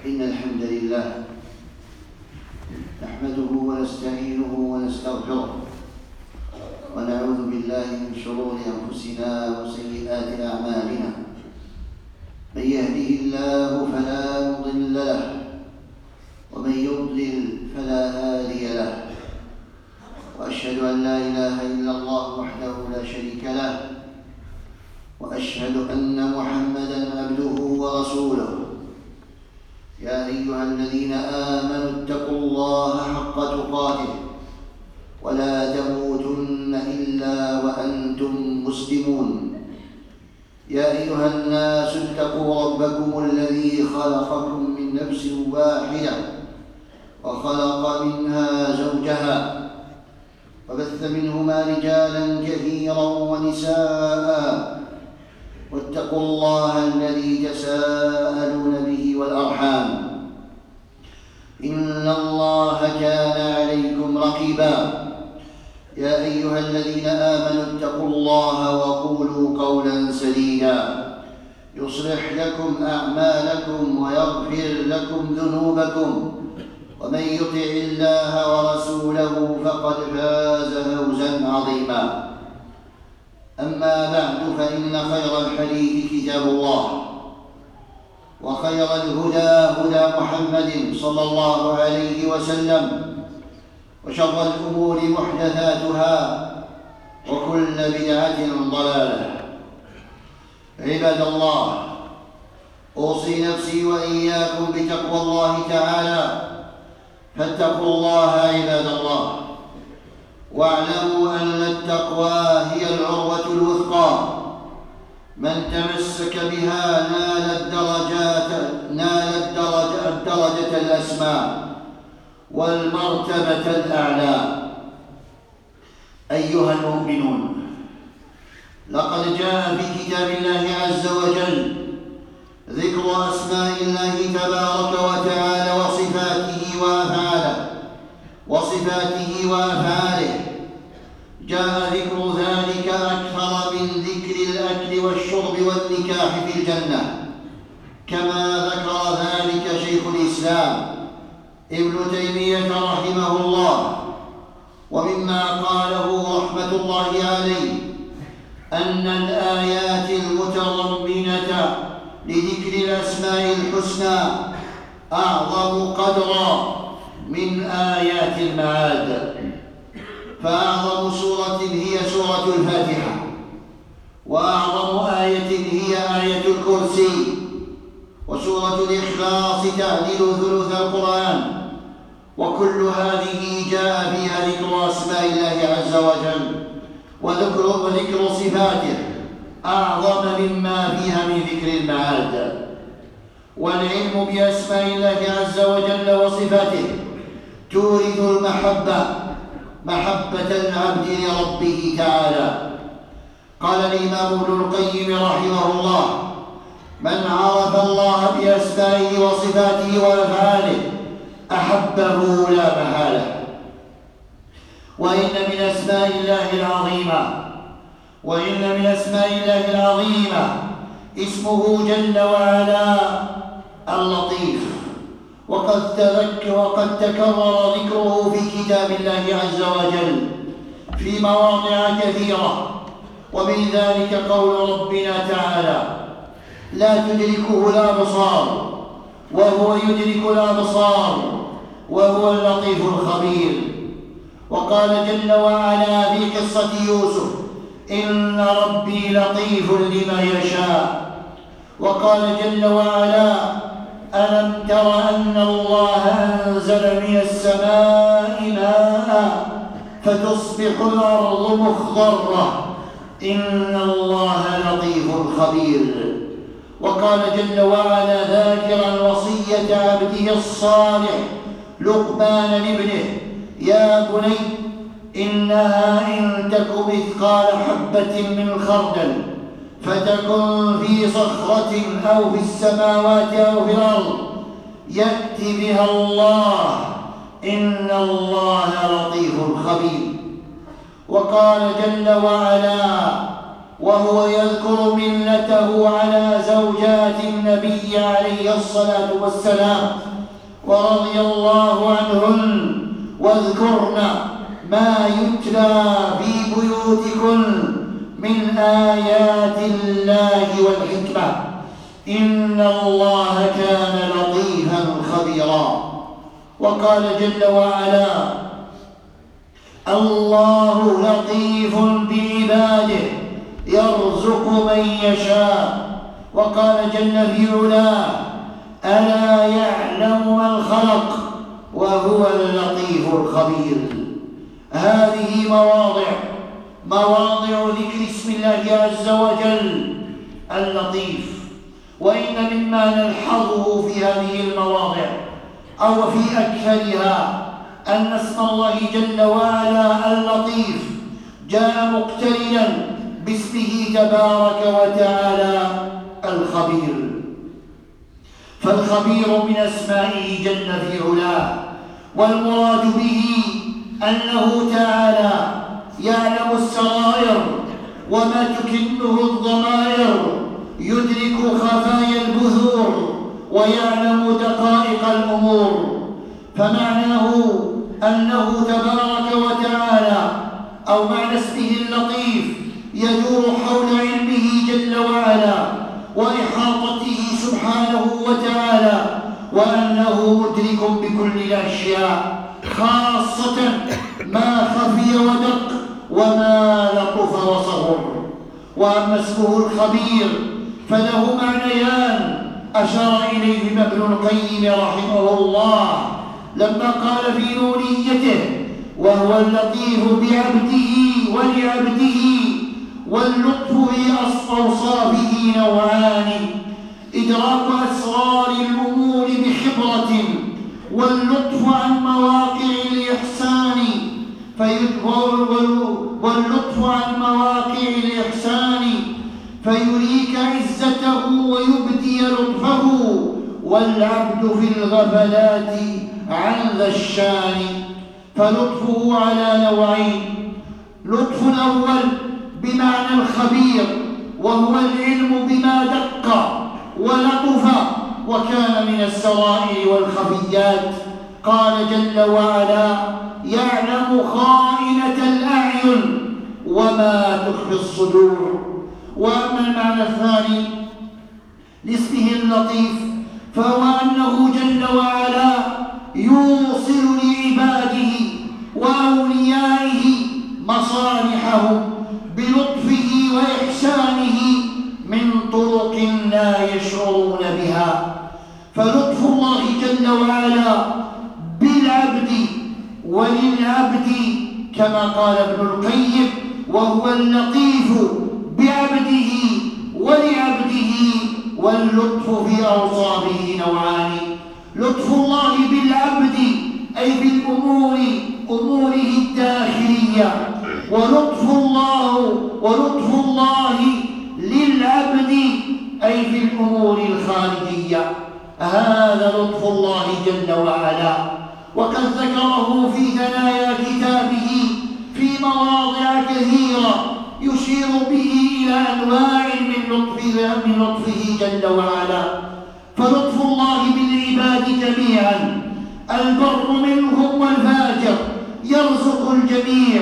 إن الحمد لله نحمده ونستعينه ونستغفره ونعوذ بالله من شرور أنفسنا وسيئات أعمالنا. من يهده الله فلا مضل له ومن يضلل فلا هادي له، وأشهد أن لا إله إلا الله وحده لا شريك له، وأشهد أن محمدًا عبده ورسوله. يا أيها الذين آمنوا اتقوا الله حق تقاته ولا تموتن إلا وأنتم مسلمون. يا أيها الناس اتقوا ربكم الذي خلقكم من نفس واحدة وخلق منها زوجها وبث منهما رجالا كثيرا ونساء، واتقوا الله الذي تساءلون به والأرحام، إن الله كان عليكم رقيبا. يا أيها الذين آمنوا اتقوا الله وقولوا قولا سديدا يصلح لكم أعمالكم ويغفر لكم ذنوبكم، ومن يطع الله ورسوله فقد فاز فوزا عظيما. أما بعد، فإن خير الحديث كتاب الله، وخير الهدى هدى محمد صلى الله عليه وسلم، وشر الأمور محدثاتها، وكل بدعة ضلالة. عباد الله، أوصي نفسي وإياكم بتقوى الله تعالى، فاتقوا الله عباد الله، واعلموا أن التقوى هي العروة الوثقى، من تمسك بها نال الدرجة الأسمى والمرتبة الأعلى. أيها المؤمنون، لقد جاء في كتاب الله عز وجل ذكر أسماء الله تبارك وتعالى وصفاته وأفعاله. جاء ذكر ذلك أكثر من ذكر الأكل والشرب والنكاح في الجنة، كما ذكر ذلك شيخ الإسلام ابن تيمية رحمه الله. ومما قاله رحمة الله عليه أن الآيات المتضمنة لذكر الأسماء الحسنى أعظم قدرا من آيات المعاد، فأعظم سورة هي سورة الفاتحة، وأعظم آية هي آية الكرسي، وسورة الإخلاص تعدل ثلث القرآن. وكل هذه جاء فيها ذكر أسماء الله عز وجل وذكر صفاته أعظم مما فيها من ذكر المعاد. والعلم بأسماء الله عز وجل وصفاته تورث محبة العبد لربه تعالى. قال الإمام ابن القيم رحمه الله: من عرف الله بأسمائه وصفاته وأفعاله أحبه لا محالة. وإن من أسماء الله العظيمة اسمه جل وعلا اللطيف، وقد تكرر ذكره في كتاب الله عز وجل في مواضع كثيرة، ومن ذلك قول ربنا تعالى: لا تدركه الأبصار وهو يدرك الأبصار وهو اللطيف الخبير. وقال جل وعلا في قصة يوسف: إن ربي لطيف لما يشاء. وقال جل وعلا: ألم تر أن الله أنزل من السماء ماء فتصبح الأرض مخضرة إن الله لطيف خبير. وقال جل وعلا ذاكرا وصية عبده الصالح لقمان لابنه: يا بني إنها إن تك مثقال حبة من خردل فتكن في صخرة أو في السماوات أو في الأرض يأت بها الله إن الله لطيف خبير. وقال جل وعلا: وهو يذكر منته على زوجات النبي عليه الصلاة والسلام ورضي الله عنهن: واذكرن ما يتلى في بيوتكن من آيات الله والحكمة إن الله كان لطيفا خبيرا. وقال جل وعلا: الله لطيف بعباده يرزق من يشاء. وقال جل في علاه: ألا يعلم من خلق وهو اللطيف الخبير. هذه مواضع ذكر اسم الله عز وجل اللطيف. وإن مما نلحظه في هذه المواضع أو في أكثرها أن اسم الله جل وعلا اللطيف جاء مقترنا باسمه تبارك وتعالى الخبير. فالخبير من أسمائه جل في علاه، والمراد به أنه تعالى يعلم السرائر وما تكنه الضمائر، يدرك خفايا البذور ويعلم دقائق الأمور. فمعناه أنه تبارك وتعالى أو معنى اسمه اللطيف يدور حول علمه جل وعلا وإحاطته سبحانه وتعالى، وأنه مدرك بكل الأشياء، خاصة ما خفي ودق وما لطف وصغر. وأما اسمه الخبير فله معنيان أشار إليهما ابن القيم رحمه الله لما قال في نونيته: وهو اللطيف بعبده ولعبده، واللطف في أوصافه نوعان: إدراك أسرار الأمور بخبرة، واللطف عن مواقع الإحسان فيريك عزته ويبدي لطفه، والعبد في الغفلات عن ذا الشان. فلطفه على نوعين: لطف أول بمعنى الخبير، وهو العلم بما دق ولطف وكان من السرائر والخفيات. قال جل وعلا: يعلم خائنة الأعين وما تخفي الصدور. وأما المعنى الثاني لاسمه اللطيف فهو أنه جل وعلا يوصل لعباده وأوليائه مصالحهم بلطفه وإحسانه من طرق لا يشعرون بها. فلطف الله جل وعلا بالعبد وللعبد كما قال ابن القيم: وهو اللطيف بعبده ولعبده، واللطف في أوصافه نوعان: لطف الله بالعبد أي بأموره الداخلية، ولطف الله للعبد أي في الأمور الخارجية. هذا لطف الله جل وعلا، وقد ذكره في ثنايا كتابه في مواضع كثيرة يشير به إلى أنواع من لطفه جل وعلا. فلطف الله بالعباد جميعا، البر منهم والفاجر، يرزق الجميع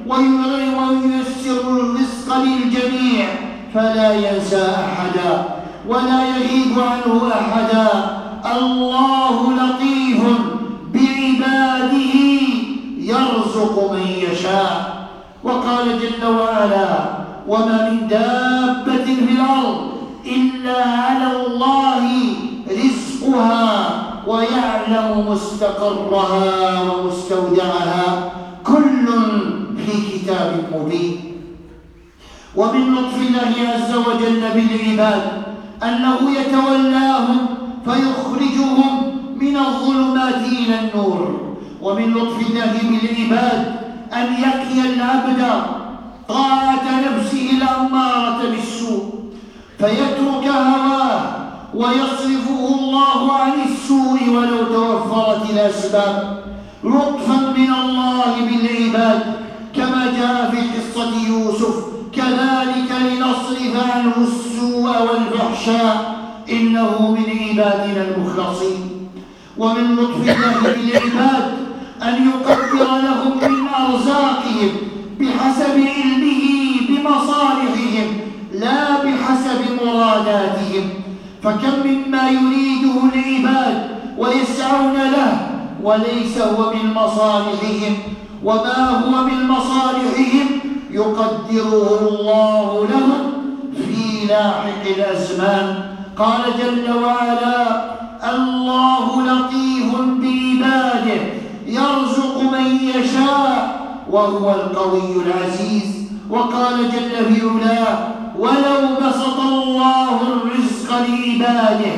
وييسر الرزق للجميع، فلا ينسى أحدا ولا يغيب عنه أحدا. الله لطيف بعباده يرزق من يشاء. وقال جل وعلا: وما من دابة في الأرض إلا على الله رزقها ويعلم مستقرها ومستودعها كل في كتاب مبين. ومن لطف الله عز وجل بالعباد أنه يتولاهم فيخرجهم من الظلمات إلى النور. ومن لطف الله بالعباد أن يقي العبد طاعة نفسه الأمارة بالسوء فيترك هواه ويصرفه الله عن السوء ولو توفرت الأسباب، لطفا من الله بالعباد، كما جاء في قصة يوسف كذلك لنصرف عنه السوء والفحشاء إنه من عبادنا المخلصين. ومن لطف الله بالعباد أن يقدر لهم من أرزاقهم بحسب علمه بمصالحهم لا بحسب مراداتهم، فكم مما يريده العباد ويسعون له وليس هو من مصالحهم، وما هو من مصالحهم يقدره الله لهم في لاحق الأزمان. قال جل وعلا: الله لطيف بعباده يرزق من يشاء وهو القوي العزيز. وقال جل في علاه: ولو بسط الله الرزق لعباده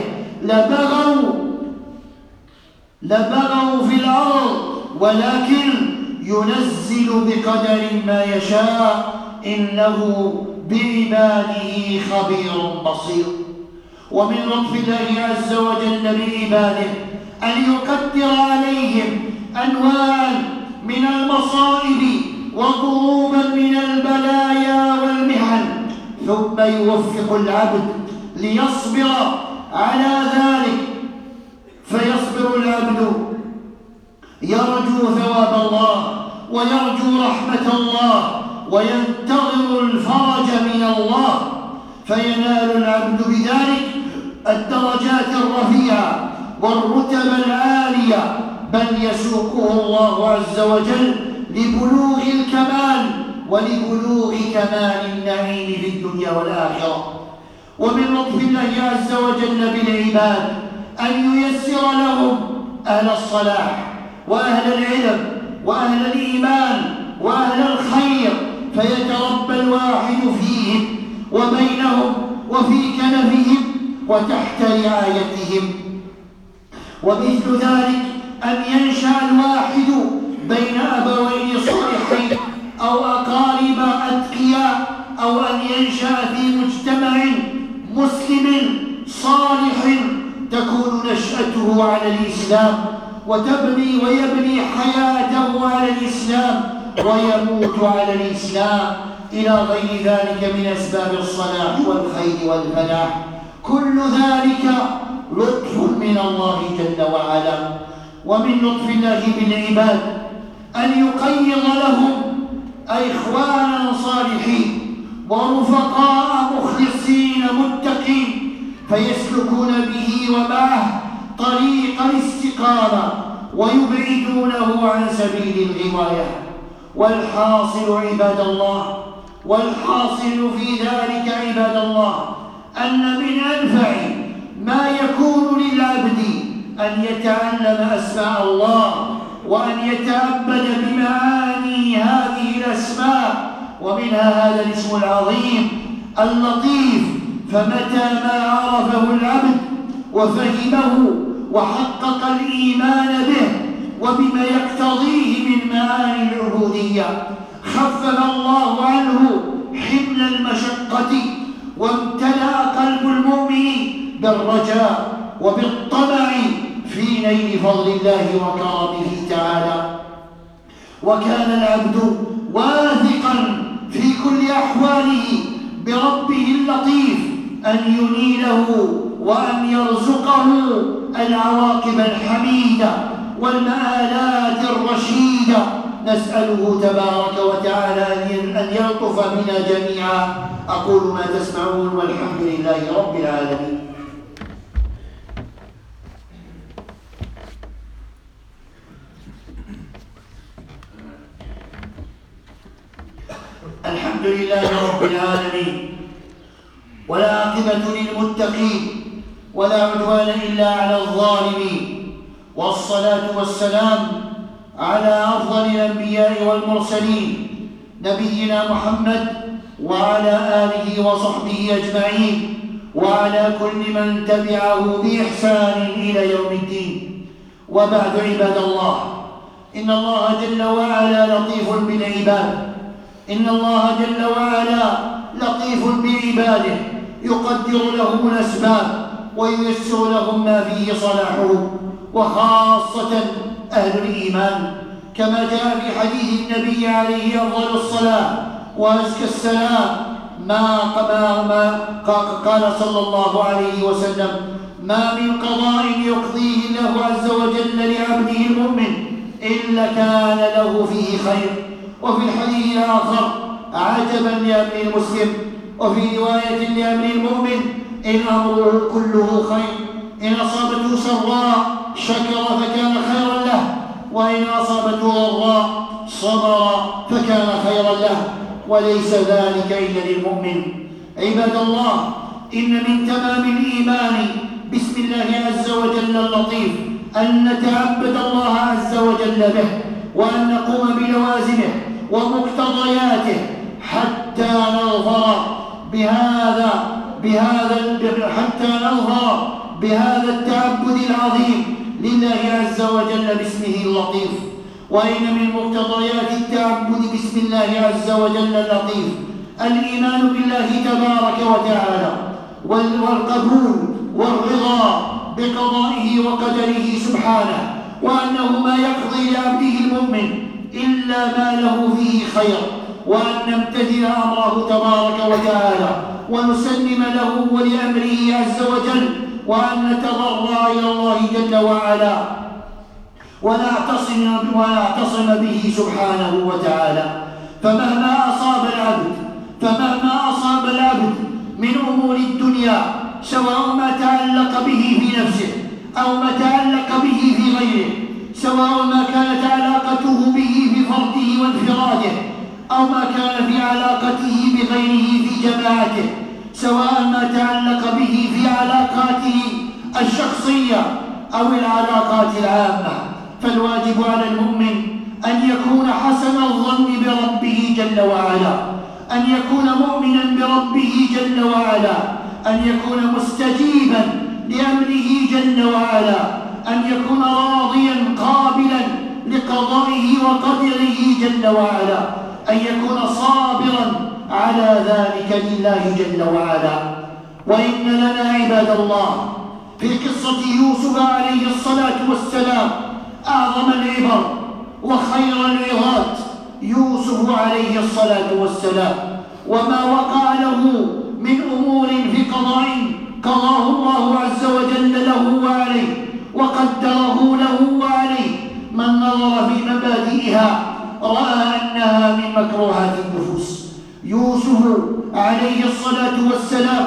لبغوا في الأرض ولكن ينزل بقدر ما يشاء إنه بعباده خبير بصير. ومن لطف الله عز وجل بعباده أن يقدر عليهم أنواعا من المصائب وضروبا من البلايا والمحن، ثم يوفق العبد ليصبر على ذلك، فيصبر العبد يرجو ثواب الله ويرجو رحمة الله وينتظر الفرج من الله، فينال العبد بذلك الدرجات الرفيعة والرتب العالية، بل يسوقه الله عز وجل لبلوغ الكمال ولبلوغ كمال النعيم في الدنيا والآخرة. ومن لطف الله عز وجل بالعباد أن ييسر لهم أهل الصلاح وأهل العلم وأهل الإيمان وأهل الخير، فيتربى الواحد فيهم وبينهم وفي كنفهم وتحت رعايتهم. ومثل ذلك أن ينشأ الواحد بين أبوين صالحين أو أقارب أتقياء، أو أن ينشأ في مجتمع مسلم صالح تكون نشأته على الإسلام ويبني حياته على الإسلام ويموت على الإسلام، إلى غير ذلك من أسباب الصلاح والخير والفلاح. كل ذلك لطف من الله جل وعلا. ومن لطف الله بالعباد أن يقيض لهم إخوانا صالحين ورفقاء مخلصين متقين، فيسلكون به ومعه طريق الاستقامة ويبعدونه عن سبيل الغواية. والحاصل عباد الله، والحاصل في ذلك عباد الله، أن من أنفع ما يكون للعبد أن يتعلم أسماء الله وأن يتعبد بمعاني هذه الأسماء، ومنها هذا الاسم العظيم اللطيف. فمتى ما عرفه العبد وفهمه وحقق الإيمان به وبما يقتضيه من معاني العبودية، خفف الله عنه حمل المشقة، وامتلأ قلب المؤمن بالرجاء وبالطمع في نيل فضل الله وكرمه تعالى. وكان العبد واثقا في كل أحواله بربه اللطيف أن ينيله وأن يرزقه العواقب الحميدة والمآلات الرشيدة. نسأله تبارك وتعالى أن يلطف بنا جميعا. أقول ما تسمعون والحمد لله رب العالمين. الحمد لله رب العالمين، ولا عاقبة للمتقين ولا عدوان إلا على الظالمين، والصلاة والسلام على أفضل الأنبياء والمرسلين نبينا محمد وعلى آله وصحبه أجمعين، وعلى كل من تبعه بإحسان إلى يوم الدين. وبعد عباد الله، إن الله جل وعلا لطيف بالعباد، إن الله جل وعلا لطيف بعباده، يقدر لهم الأسباب وييسر لهم ما فيه صلاحهم، وخاصة أهل الإيمان، كما جاء في حديث النبي عليه أفضل الصلاة وأزكى السلام قال صلى الله عليه وسلم: ما من قضاء يقضيه الله عز وجل لعبده المؤمن إلا كان له فيه خير. وفي الحديث الآخر: عجبا لأمر المسلم. وفي رواية: لأمر المؤمن إن أمره كله خير، إن أصابته سراء شكر فكان خيرا له، وإن أصابته ضراء صبر فكان خيرا له، وليس ذلك إلا للمؤمن. عباد الله، إن من تمام الإيمان بسم الله عز وجل اللطيف أن نتعبد الله عز وجل به، وأن نقوم بلوازمه ومقتضياته حتى نظهر بهذا التعبد العظيم لله عز وجل باسمه اللطيف. وإن من مقتضيات التعبد باسم الله عز وجل اللطيف الإيمان بالله تبارك وتعالى، والقبول والرضا بقضائه وقدره سبحانه، وأنه ما يقضي لعبده المؤمن إلا ما له فيه خير، وأن نمتثل أمره تبارك وتعالى ونسلم له ولأمره عز وجل، وأن نتضرع إلى الله جل وعلا ونعتصم به سبحانه وتعالى. فمهما أصاب العبد من أمور الدنيا، سواء ما تعلق به في نفسه أو ما تعلق به في غيره، سواء ما كانت علاقته به بفرده وانفراده أو ما كان في علاقته بغيره في جماعته، سواء ما تعلق به في علاقاته الشخصية أو العلاقات العامة، فالواجب على المؤمن أن يكون حسن الظن بربه جل وعلا، أن يكون مؤمنا بربه جل وعلا، أن يكون مستجيبا لأمره جل وعلا، أن يكون راضيا قابلا لقضائه وقدره جل وعلا، أن يكون صابرا على ذلك لله جل وعلا. وإن لنا عباد الله في قصة يوسف عليه الصلاة والسلام أعظم العبر وخير العظات. يوسف عليه الصلاة والسلام وما وقع له من أمور في قضاء قضاه الله عز وجل له وعليه وقدره له وعليه، من نظر في مبادئها رأى أنها من مكروهات النفوس. يوسف عليه الصلاة والسلام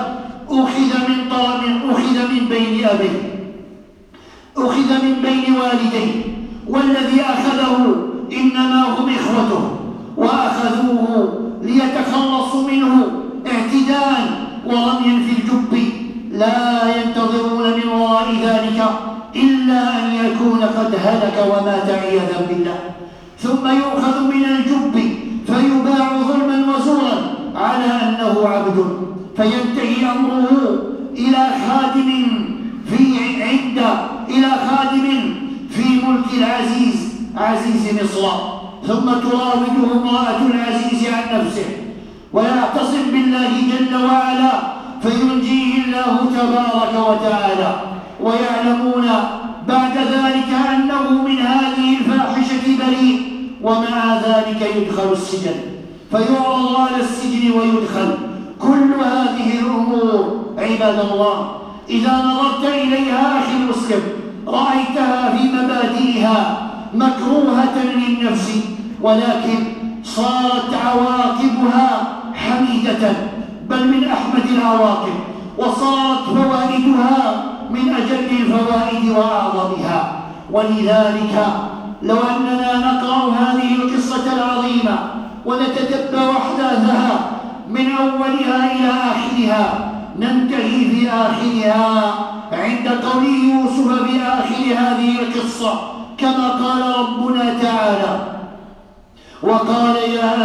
أخذ من بين أبيه، أخذ من بين والديه، والذي أخذه إنما هم إخوته، وأخذوه ليتخلصوا منه اعتداء ورميا في الجب، لا ينتظرون من وراء ذلك إلا أن يكون قد هلك ومات عياذا بالله، ثم يؤخذ من الجب فيباع ظلما وزورا على أنه عبد، فينتهي أمره إلى خادم في ملك العزيز عزيز مصر، ثم تراوده امرأة العزيز عن نفسه ويعتصم بالله جل وعلا فينجيه الله تبارك وتعالى، ويعلمون بعد ذلك أنه من هذه الفاحشة بريء، ومع ذلك يدخل السجن، فيعرض على السجن ويدخل. كل هذه الأمور عباد الله إذا نظرت إليها أخي المسلم رأيتها في مبادئها مكروهة للنفس، ولكن صارت عواقبها حميدة، بل من أحمد العواقب، وصارت فوائدها من أجل الفوائد وأعظمها. ولذلك لو أننا نقرأ هذه القصة العظيمة ونتتبع أحداثها من أولها إلى آخرها، ننتهي في آخرها عند قول يوسف في آخر هذه القصة كما قال ربنا تعالى: وقال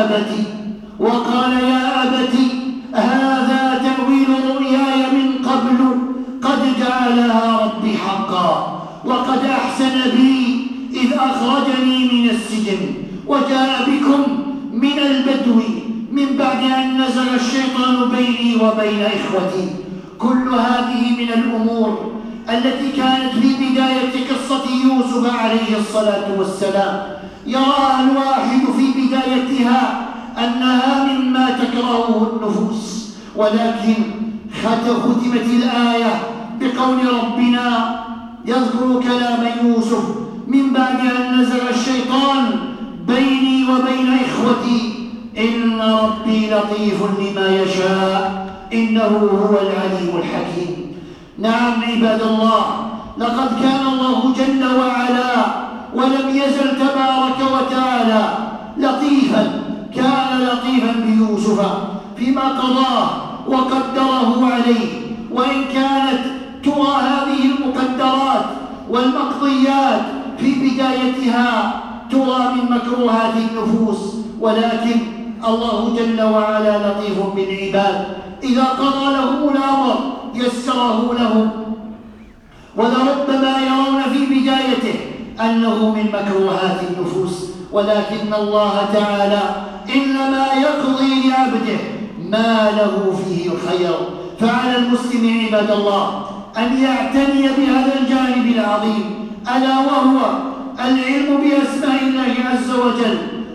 يا أبت هذا تأويل رؤياي من قبل قد جعلها ربي حقا، وقد أحسن بي إذ أخرجني من السجن وجاء بكم من البدو من بعد أن نزل الشيطان بيني وبين إخوتي. كل هذه من الأمور التي كانت في بداية قصة يوسف عليه الصلاة والسلام يراها الواحد في بدايتها أنها مما تكرهه النفوس، ولكن ختمت الآية بقول ربنا يذكر كلام يوسف من بعد أن نزغ الشيطان بيني وبين إخوتي إن ربي لطيف لما يشاء إنه هو العليم الحكيم. نعم عباد الله، لقد كان الله جل وعلا ولم يزل تبارك وتعالى لطيفا، كان لطيفا بيوسف فيما قضاه وقدره عليه، وإن كانت ترى هذه المقدرات والمقضيات في بدايتها ترى من مكروهات النفوس، ولكن الله جل وعلا لطيف بالعباد، إذا قضى لهم الأمر يسره لهم، ولربما يرون في بدايته أنه من مكروهات النفوس، ولكن الله تعالى إنما يقضي لعبده ما له فيه الخير. فعلى المسلم عباد الله أن يعتني بهذا الجانب العظيم، ألا وهو العلم بأسماء الله عز وجل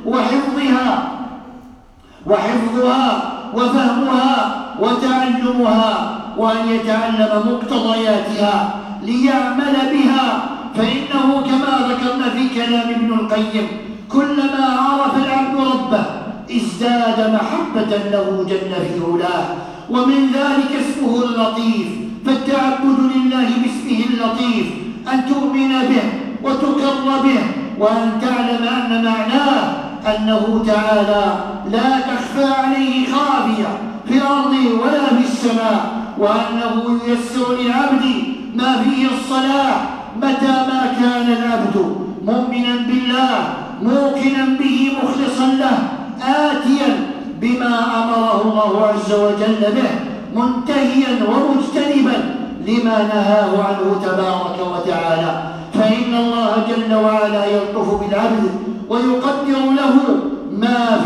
وحفظها وفهمها وتعلمها، وأن يتعلم مقتضياتها ليعمل بها، فإنه كما ذكرنا في كلام ابن القيم كلما عرف العبد ربه ازداد محبة له جل في علاه، ومن ذلك اسمه اللطيف. فالتعبد لله باسمه اللطيف أن تؤمن به وتقر به، وأن تعلم أن معناه أنه تعالى لا تخفى عليه خافية في الأرض ولا في السماء، وأنه ييسر للعبد ما فيه الصلاح متى ما كان العبد مؤمنا بالله موقنا به مخلصا له، آتيا بما أمره الله عز وجل به، منتهيا ومجتنبا لما نهاه عنه تبارك وتعالى. فإن الله جل وعلا يلطف بالعبد ويقدر له ما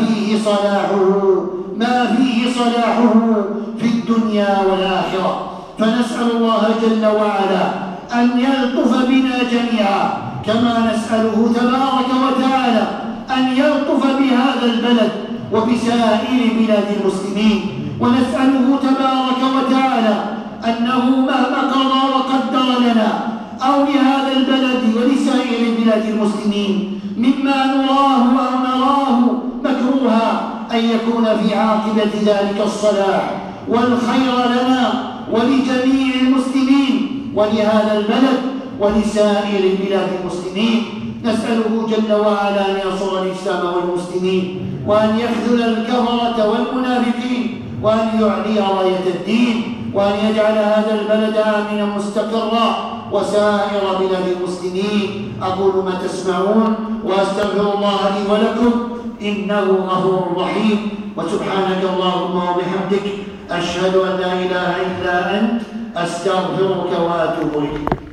فيه صلاحه في الدنيا والآخرة. فنسأل الله جل وعلا أن يلطف بنا جميعا، كما نسأله تبارك وتعالى أن يلطف بهذا البلد وبسائر بلاد المسلمين، ونسأله تبارك وتعالى أنه مهما قضى وقدر لنا أو لهذا البلد ولسائر بلاد المسلمين مما نراه مكروها، أن يكون في عاقبة ذلك الصلاح والخير لنا ولجميع المسلمين ولهذا البلد ولسائر بلاد المسلمين. نسأله جل وعلا أن ينصر الإسلام والمسلمين، وأن يخذل الكفرة والمنافقين، وأن يعلي راية الدين، وأن يجعل هذا البلد آمنا مستقرا وسائر بلاد المسلمين. أقول ما تسمعون وأستغفر الله لي ولكم إنه غفور رحيم، وسبحانك اللهم وبحمدك أشهد أن لا إله إلا أنت أستغفرك وأتوب إليك.